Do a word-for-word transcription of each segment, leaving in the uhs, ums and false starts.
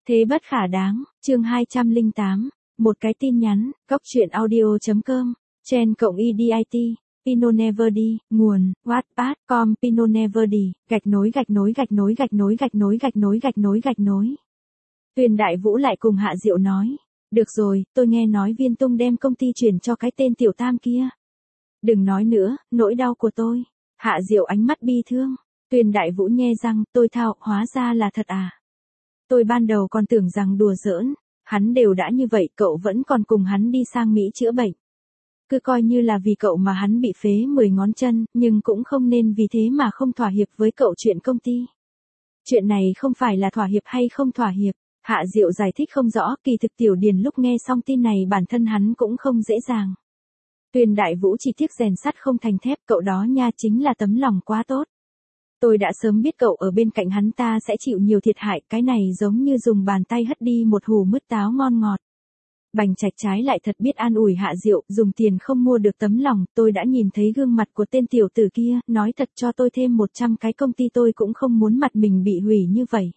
Thế bất khả đáng, chương hai trăm lẻ tám, một cái tin nhắn, góc chuyện audio.com, Chen cộng edit, Pinoneverde, nguồn, Wattpad, com, Pinoneverde, gạch nối gạch nối gạch nối gạch nối gạch nối gạch nối gạch nối gạch nối. Tuyền Đại Vũ lại cùng Hạ Diệu nói, được rồi, tôi nghe nói Viên Tung đem công ty chuyển cho cái tên Tiểu Tam kia. Đừng nói nữa, nỗi đau của tôi. Hạ Diệu ánh mắt bi thương. Tuyền Đại Vũ nhe răng, tôi thao, hóa ra là thật à. Tôi ban đầu còn tưởng rằng đùa giỡn, hắn đều đã như vậy cậu vẫn còn cùng hắn đi sang Mỹ chữa bệnh. Cứ coi như là vì cậu mà hắn bị phế mười ngón chân, nhưng cũng không nên vì thế mà không thỏa hiệp với cậu chuyện công ty. Chuyện này không phải là thỏa hiệp hay không thỏa hiệp, Hạ Diệu giải thích không rõ, kỳ thực Tiểu Điền lúc nghe xong tin này bản thân hắn cũng không dễ dàng. Tuyền Đại Vũ chỉ tiếc rèn sắt không thành thép, cậu đó nha chính là tấm lòng quá tốt. Tôi đã sớm biết cậu ở bên cạnh hắn ta sẽ chịu nhiều thiệt hại, cái này giống như dùng bàn tay hất đi một hù mứt táo ngon ngọt. Bành Trạch trái lại thật biết an ủi Hạ Diệu, dùng tiền không mua được tấm lòng, tôi đã nhìn thấy gương mặt của tên tiểu tử kia, nói thật cho tôi thêm một trăm cái công ty tôi cũng không muốn mặt mình bị hủy như vậy.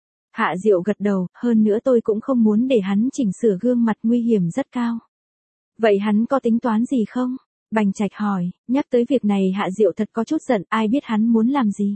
Hạ Diệu gật đầu, hơn nữa tôi cũng không muốn để hắn chỉnh sửa gương mặt nguy hiểm rất cao. Vậy hắn có tính toán gì không? Bành Trạch hỏi, nhắc tới việc này Hạ Diệu thật có chút giận, ai biết hắn muốn làm gì.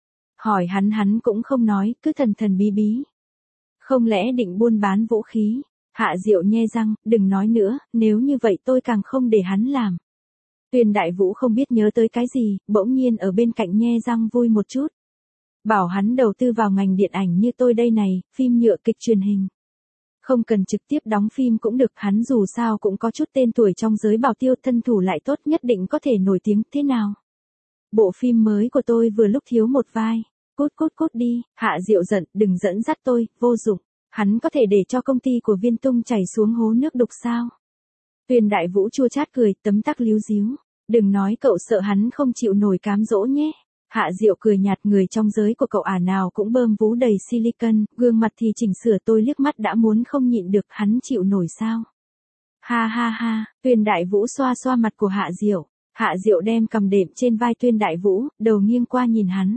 Hỏi hắn hắn cũng không nói, cứ thần thần bí bí. Không lẽ định buôn bán vũ khí? Hạ Diệu nhe răng, đừng nói nữa, nếu như vậy tôi càng không để hắn làm. Tuyền Đại Vũ không biết nhớ tới cái gì, bỗng nhiên ở bên cạnh nhe răng vui một chút. Bảo hắn đầu tư vào ngành điện ảnh như tôi đây này, phim nhựa kịch truyền hình. Không cần trực tiếp đóng phim cũng được, hắn dù sao cũng có chút tên tuổi trong giới bảo tiêu, thân thủ lại tốt, nhất định có thể nổi tiếng, thế nào? Bộ phim mới của tôi vừa lúc thiếu một vai. Cút cút cút đi, Hạ Diệu giận, đừng dẫn dắt tôi, vô dụng. Hắn có thể để cho công ty của Viên Tung chảy xuống hố nước đục sao? Tuyền Đại Vũ chua chát cười, tấm tắc líu díu. Đừng nói cậu sợ hắn không chịu nổi cám dỗ nhé. Hạ Diệu cười nhạt, người trong giới của cậu ả nào cũng bơm vú đầy silicon, gương mặt thì chỉnh sửa, tôi liếc mắt đã muốn không nhịn được, hắn chịu nổi sao? Ha ha ha, Tuyền Đại Vũ xoa xoa mặt của Hạ Diệu. Hạ Diệu đem cầm đệm trên vai Tuyền Đại Vũ, đầu nghiêng qua nhìn hắn.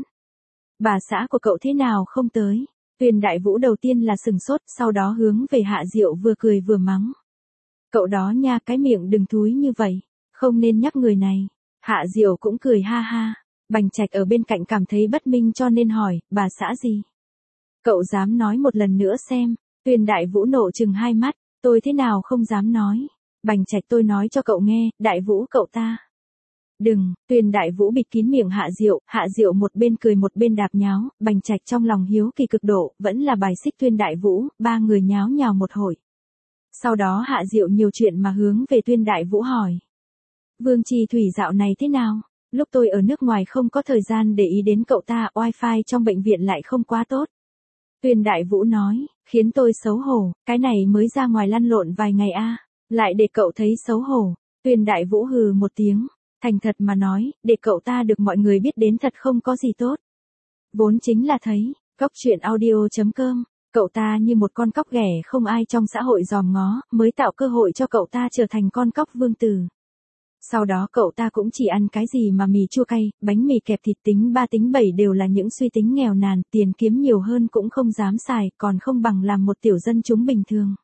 Bà xã của cậu thế nào không tới? Tuyền Đại Vũ đầu tiên là sừng sốt, sau đó hướng về Hạ Diệu vừa cười vừa mắng. Cậu đó nha, cái miệng đừng thúi như vậy, không nên nhắc người này. Hạ Diệu cũng cười ha ha. Bành Trạch ở bên cạnh cảm thấy bất minh cho nên hỏi, bà xã gì? Cậu dám nói một lần nữa xem. Tuyền Đại Vũ nộ chừng hai mắt, tôi thế nào không dám nói. Bành Trạch, tôi nói cho cậu nghe, Đại Vũ cậu ta. Đừng, Tuyền Đại Vũ bịt kín miệng Hạ Diệu, Hạ Diệu một bên cười một bên đạp nháo, Bành Trạch trong lòng hiếu kỳ cực độ, vẫn là bài xích Tuyền Đại Vũ, ba người nháo nhào một hồi. Sau đó Hạ Diệu nhiều chuyện mà hướng về Tuyền Đại Vũ hỏi. Vương Trì Thủy dạo này thế nào? Lúc tôi ở nước ngoài không có thời gian để ý đến cậu ta, wifi trong bệnh viện lại không quá tốt. Tuyền Đại Vũ nói, khiến tôi xấu hổ, cái này mới ra ngoài lăn lộn vài ngày a, lại để cậu thấy xấu hổ. Tuyền Đại Vũ hừ một tiếng, thành thật mà nói, để cậu ta được mọi người biết đến thật không có gì tốt. Vốn chính là thấy, góc chuyện audio.com, cậu ta như một con cóc ghẻ không ai trong xã hội dòm ngó, mới tạo cơ hội cho cậu ta trở thành con cóc vương tử. Sau đó cậu ta cũng chỉ ăn cái gì mà mì chua cay, bánh mì kẹp thịt tính ba tính bảy đều là những suy tính nghèo nàn, tiền kiếm nhiều hơn cũng không dám xài, còn không bằng làm một tiểu dân chúng bình thường.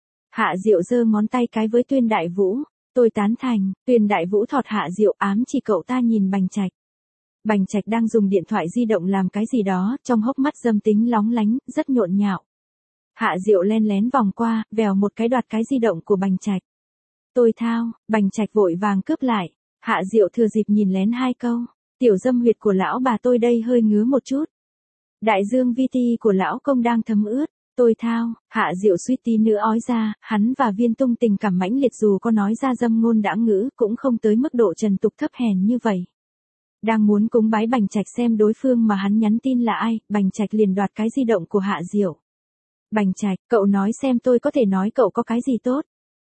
Hạ Diệu giơ ngón tay cái với Tuyền Đại Vũ, tôi tán thành. Tuyền Đại Vũ thọt Hạ Diệu, ám chỉ cậu ta nhìn Bành Trạch. Bành Trạch đang dùng điện thoại di động làm cái gì đó, trong hốc mắt dâm tính lóng lánh, rất nhộn nhạo. Hạ Diệu len lén vòng qua, vèo một cái đoạt cái di động của Bành Trạch. Tôi thao, Bành Trạch vội vàng cướp lại. Hạ Diệu thừa dịp nhìn lén hai câu, tiểu dâm huyệt của lão bà tôi đây hơi ngứa một chút. Đại dương vi ti của lão công đang thấm ướt. Tôi thao, Hạ Diệu suýt tí nữa ói ra, hắn và Viên Tung tình cảm mãnh liệt, dù có nói ra dâm ngôn đãng ngữ cũng không tới mức độ trần tục thấp hèn như vậy. Đang muốn cúng bái Bành Trạch xem đối phương mà hắn nhắn tin là ai, Bành Trạch liền đoạt cái di động của Hạ Diệu. Bành Trạch, cậu nói xem tôi có thể nói cậu có cái gì tốt.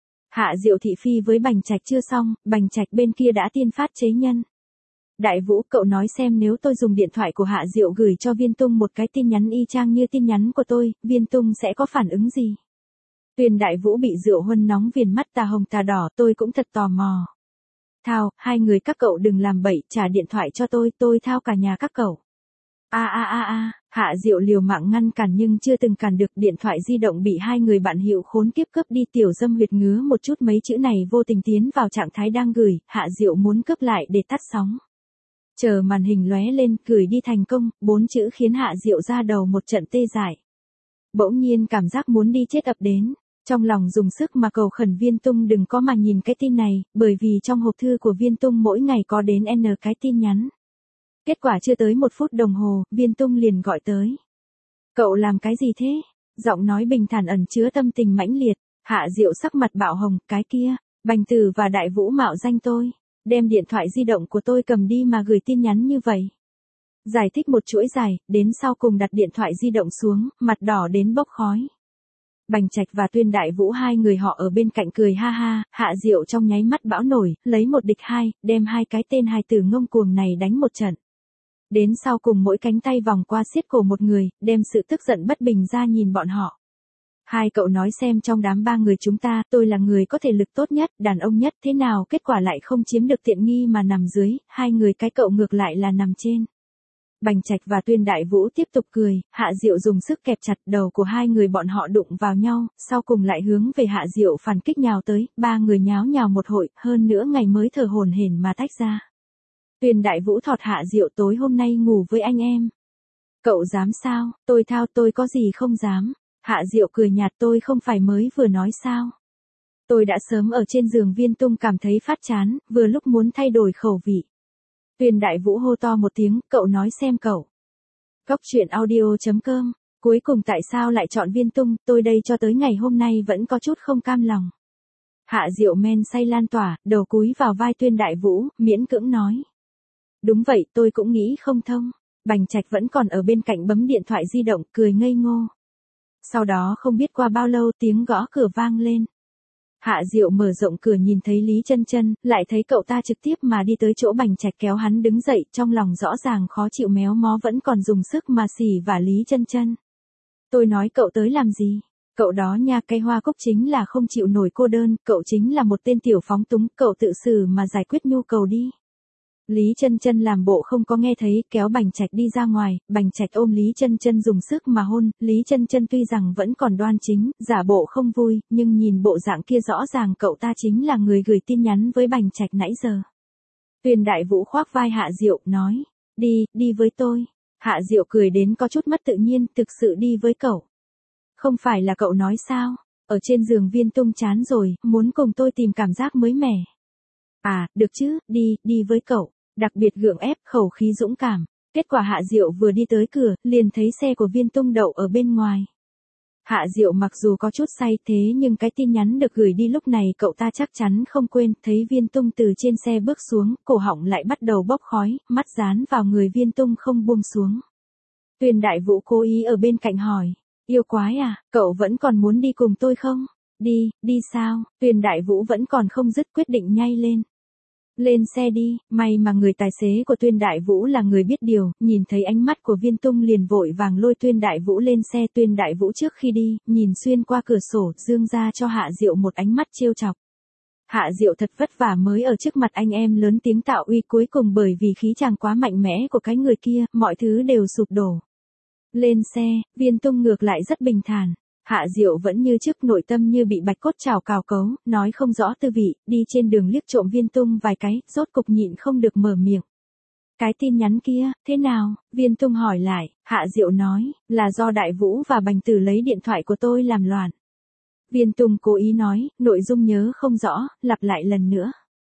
Hạ Diệu thị phi với Bành Trạch chưa xong, Bành Trạch bên kia đã tiên phát chế nhân. Đại Vũ, cậu nói xem nếu tôi dùng điện thoại của Hạ Diệu gửi cho Viên Tung một cái tin nhắn y chang như tin nhắn của tôi, Viên Tung sẽ có phản ứng gì? Tuyền Đại Vũ bị rượu huân nóng viền mắt tà hồng tà đỏ, tôi cũng thật tò mò. Thao, hai người các cậu đừng làm bậy, trả điện thoại cho tôi, tôi thao cả nhà các cậu. A a a a, Hạ Diệu liều mạng ngăn cản nhưng chưa từng cản được, điện thoại di động bị hai người bạn hiệu khốn kiếp cướp đi. Tiểu Dâm huyệt ngứa một chút mấy chữ này vô tình tiến vào trạng thái đang gửi, Hạ Diệu muốn cướp lại để tắt sóng. Chờ màn hình lóe lên, gửi đi thành công, bốn chữ khiến Hạ Diệu ra đầu một trận tê dại. Bỗng nhiên cảm giác muốn đi chết ập đến, trong lòng dùng sức mà cầu khẩn Viên Tung đừng có mà nhìn cái tin này, bởi vì trong hộp thư của Viên Tung mỗi ngày có đến N cái tin nhắn. Kết quả chưa tới một phút đồng hồ, Viên Tung liền gọi tới. Cậu làm cái gì thế? Giọng nói bình thản ẩn chứa tâm tình mãnh liệt. Hạ Diệu sắc mặt bạo hồng, cái kia, Bành Tử và Đại Vũ mạo danh tôi, đem điện thoại di động của tôi cầm đi mà gửi tin nhắn như vậy. Giải thích một chuỗi dài, đến sau cùng đặt điện thoại di động xuống, mặt đỏ đến bốc khói. Bành Trạch và Tuyên Đại Vũ hai người họ ở bên cạnh cười ha ha, Hạ Diệu trong nháy mắt bão nổi, lấy một địch hai, đem hai cái tên hài tử ngông cuồng này đánh một trận. Đến sau cùng mỗi cánh tay vòng qua siết cổ một người, đem sự tức giận bất bình ra nhìn bọn họ. Hai cậu nói xem trong đám ba người chúng ta, tôi là người có thể lực tốt nhất, đàn ông nhất, thế nào kết quả lại không chiếm được tiện nghi mà nằm dưới, hai người cái cậu ngược lại là nằm trên. Bành Trạch và Tuyên Đại Vũ tiếp tục cười, Hạ Diệu dùng sức kẹp chặt đầu của hai người bọn họ đụng vào nhau, sau cùng lại hướng về Hạ Diệu phản kích nhào tới, ba người nháo nhào một hội, hơn nữa ngày mới thở hổn hển mà tách ra. Tuyên Đại Vũ thọt Hạ Diệu tối hôm nay ngủ với anh em. Cậu dám sao, tôi thao tôi có gì không dám. Hạ Diệu cười nhạt tôi không phải mới vừa nói sao. Tôi đã sớm ở trên giường Viên Tung cảm thấy phát chán, vừa lúc muốn thay đổi khẩu vị. Tuyên Đại Vũ hô to một tiếng, cậu nói xem cậu. Góc truyện audio chấm com, cuối cùng tại sao lại chọn Viên Tung, tôi đây cho tới ngày hôm nay vẫn có chút không cam lòng. Hạ Diệu men say lan tỏa, đầu cúi vào vai Tuyên Đại Vũ, miễn cưỡng nói. Đúng vậy, tôi cũng nghĩ không thông. Bành Trạch vẫn còn ở bên cạnh bấm điện thoại di động, cười ngây ngô. Sau đó không biết qua bao lâu tiếng gõ cửa vang lên. Hạ Diệu mở rộng cửa nhìn thấy Lý Chân Chân, lại thấy cậu ta trực tiếp mà đi tới chỗ Bành Trạch kéo hắn đứng dậy, trong lòng rõ ràng khó chịu méo mó vẫn còn dùng sức mà xỉ vả Lý Chân Chân. Tôi nói cậu tới làm gì? Cậu đó nha, cây hoa cúc chính là không chịu nổi cô đơn, cậu chính là một tên tiểu phóng túng, cậu tự xử mà giải quyết nhu cầu đi. Lý Chân Chân làm bộ không có nghe thấy, kéo Bành Trạch đi ra ngoài, Bành Trạch ôm Lý Chân Chân dùng sức mà hôn, Lý Chân Chân tuy rằng vẫn còn đoan chính, giả bộ không vui, nhưng nhìn bộ dạng kia rõ ràng cậu ta chính là người gửi tin nhắn với Bành Trạch nãy giờ. Tuyên Đại Vũ khoác vai Hạ Diệu, nói, đi, đi với tôi. Hạ Diệu cười đến có chút mất tự nhiên, thực sự đi với cậu. Không phải là cậu nói sao, ở trên giường Viên Tung chán rồi, muốn cùng tôi tìm cảm giác mới mẻ. À, được chứ, đi, đi với cậu. Đặc biệt gượng ép, khẩu khí dũng cảm. Kết quả Hạ Diệu vừa đi tới cửa, liền thấy xe của Viên Tung đậu ở bên ngoài. Hạ Diệu mặc dù có chút say thế nhưng cái tin nhắn được gửi đi lúc này cậu ta chắc chắn không quên, thấy Viên Tung từ trên xe bước xuống, cổ họng lại bắt đầu bốc khói, mắt dán vào người Viên Tung không buông xuống. Tuyên Đại Vũ cố ý ở bên cạnh hỏi, yêu quái à, cậu vẫn còn muốn đi cùng tôi không? Đi, đi sao? Tuyên Đại Vũ vẫn còn không dứt quyết định nhảy lên. Lên xe đi, may mà người tài xế của Tuyên Đại Vũ là người biết điều, nhìn thấy ánh mắt của Viên Tung liền vội vàng lôi Tuyên Đại Vũ lên xe. Tuyên Đại Vũ trước khi đi, nhìn xuyên qua cửa sổ, dương ra cho Hạ Diệu một ánh mắt trêu chọc. Hạ Diệu thật vất vả mới ở trước mặt anh em lớn tiếng tạo uy, cuối cùng bởi vì khí chàng quá mạnh mẽ của cái người kia, mọi thứ đều sụp đổ. Lên xe, Viên Tung ngược lại rất bình thản. Hạ Diệu vẫn như trước, nội tâm như bị bạch cốt chảo cào cấu, nói không rõ tư vị, đi trên đường liếc trộm Viên Tung vài cái, rốt cục nhịn không được mở miệng. Cái tin nhắn kia, thế nào? Viên Tung hỏi lại, Hạ Diệu nói, là do Đại Vũ và Bành Tử lấy điện thoại của tôi làm loạn. Viên Tung cố ý nói, nội dung nhớ không rõ, lặp lại lần nữa.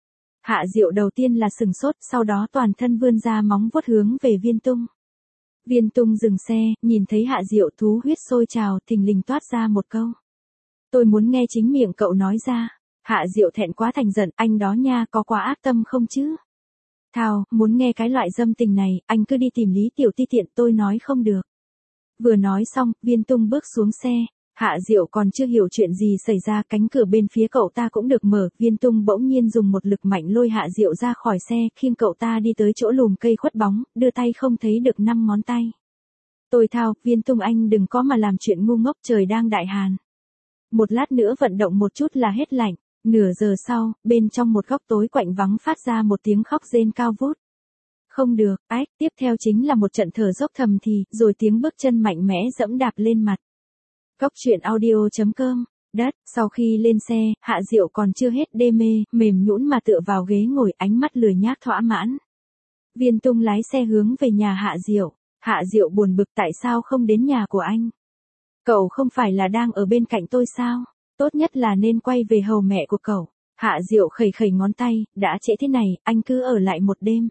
Hạ Diệu đầu tiên là sừng sốt, sau đó toàn thân vươn ra móng vuốt hướng về Viên Tung. Viên Tung dừng xe, nhìn thấy Hạ Diệu thú huyết sôi trào, thình lình toát ra một câu. Tôi muốn nghe chính miệng cậu nói ra. Hạ Diệu thẹn quá thành giận, anh đó nha, có quá ác tâm không chứ? Thao, muốn nghe cái loại dâm tình này, anh cứ đi tìm Lý Tiểu Ti tiện, tôi nói không được. Vừa nói xong, Viên Tung bước xuống xe. Hạ Diệu còn chưa hiểu chuyện gì xảy ra, cánh cửa bên phía cậu ta cũng được mở, Viên Tung bỗng nhiên dùng một lực mạnh lôi Hạ Diệu ra khỏi xe, khiêng cậu ta đi tới chỗ lùm cây khuất bóng, đưa tay không thấy được năm ngón tay. Tôi thao, Viên Tung anh đừng có mà làm chuyện ngu ngốc, trời đang đại hàn. Một lát nữa vận động một chút là hết lạnh. Nửa giờ sau, bên trong một góc tối quạnh vắng phát ra một tiếng khóc rên cao vút. Không được, ách, tiếp theo chính là một trận thở dốc thầm thì, rồi tiếng bước chân mạnh mẽ dẫm đạp lên mặt. Cốc truyện audio.com, đất, sau khi lên xe, Hạ Diệu còn chưa hết đê mê, mềm nhũn mà tựa vào ghế ngồi, ánh mắt lười nhác thỏa mãn. Viên Tung lái xe hướng về nhà Hạ Diệu. Hạ Diệu buồn bực tại sao không đến nhà của anh. Cậu không phải là đang ở bên cạnh tôi sao? Tốt nhất là nên quay về hầu mẹ của cậu. Hạ Diệu khẩy khẩy ngón tay, đã trễ thế này, anh cứ ở lại một đêm.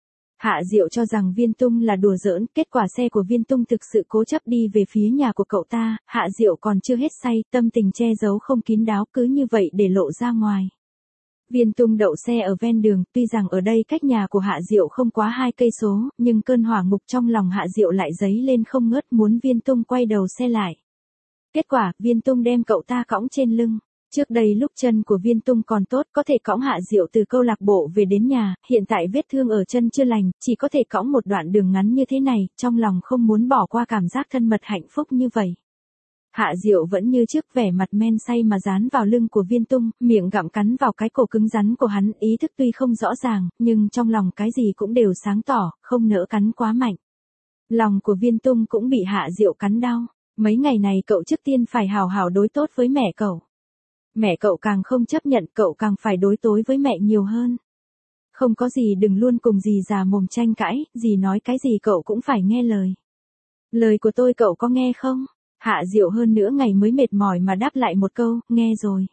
Hạ Diệu cho rằng Viên Tung là đùa giỡn, kết quả xe của Viên Tung thực sự cố chấp đi về phía nhà của cậu ta, Hạ Diệu còn chưa hết say, tâm tình che giấu không kín đáo cứ như vậy để lộ ra ngoài. Viên Tung đậu xe ở ven đường, tuy rằng ở đây cách nhà của Hạ Diệu không quá hai cây số, nhưng cơn hỏa ngục trong lòng Hạ Diệu lại dấy lên không ngớt muốn Viên Tung quay đầu xe lại. Kết quả, Viên Tung đem cậu ta cõng trên lưng. Trước đây lúc chân của Viên Tung còn tốt có thể cõng Hạ Diệu từ câu lạc bộ về đến nhà, hiện tại vết thương ở chân chưa lành, chỉ có thể cõng một đoạn đường ngắn như thế này, trong lòng không muốn bỏ qua cảm giác thân mật hạnh phúc như vậy. Hạ Diệu vẫn như trước vẻ mặt men say mà dán vào lưng của Viên Tung, miệng gặm cắn vào cái cổ cứng rắn của hắn, ý thức tuy không rõ ràng, nhưng trong lòng cái gì cũng đều sáng tỏ, không nỡ cắn quá mạnh. Lòng của Viên Tung cũng bị Hạ Diệu cắn đau, mấy ngày này cậu trước tiên phải hào hào đối tốt với mẹ cậu. Mẹ cậu càng không chấp nhận, cậu càng phải đối tối với mẹ nhiều hơn. Không có gì đừng luôn cùng dì già mồm tranh cãi, dì nói cái gì cậu cũng phải nghe lời. Lời của tôi cậu có nghe không? Hạ Diệu hơn nữa ngày mới mệt mỏi mà đáp lại một câu, nghe rồi.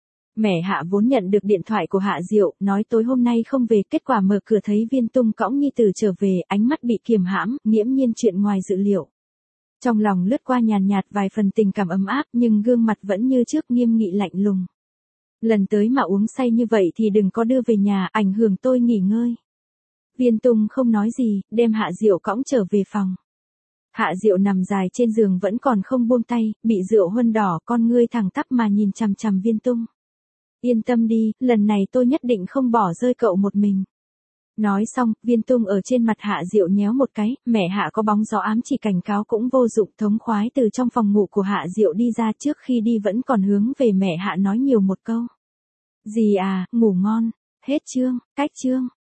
Mẹ Hạ vốn nhận được điện thoại của Hạ Diệu, nói tối hôm nay không về, kết quả mở cửa thấy Viên Tung cõng nhi tử trở về, ánh mắt bị kiềm hãm, nghiễm nhiên chuyện ngoài dự liệu. Trong lòng lướt qua nhàn nhạt vài phần tình cảm ấm áp, nhưng gương mặt vẫn như trước nghiêm nghị lạnh lùng. Lần tới mà uống say như vậy thì đừng có đưa về nhà, ảnh hưởng tôi nghỉ ngơi. Viên Tung không nói gì, đem Hạ Diệu cõng trở về phòng. Hạ Diệu nằm dài trên giường vẫn còn không buông tay, bị rượu huân đỏ, con ngươi thẳng tắp mà nhìn chằm chằm Viên Tung. Yên tâm đi, lần này tôi nhất định không bỏ rơi cậu một mình. Nói xong, Viên Tung ở trên mặt Hạ Diệu nhéo một cái, mẹ Hạ có bóng gió ám chỉ cảnh cáo cũng vô dụng, thống khoái từ trong phòng ngủ của Hạ Diệu đi ra, trước khi đi vẫn còn hướng về mẹ Hạ nói nhiều một câu. Dì à, ngủ ngon, hết chương, cách chương.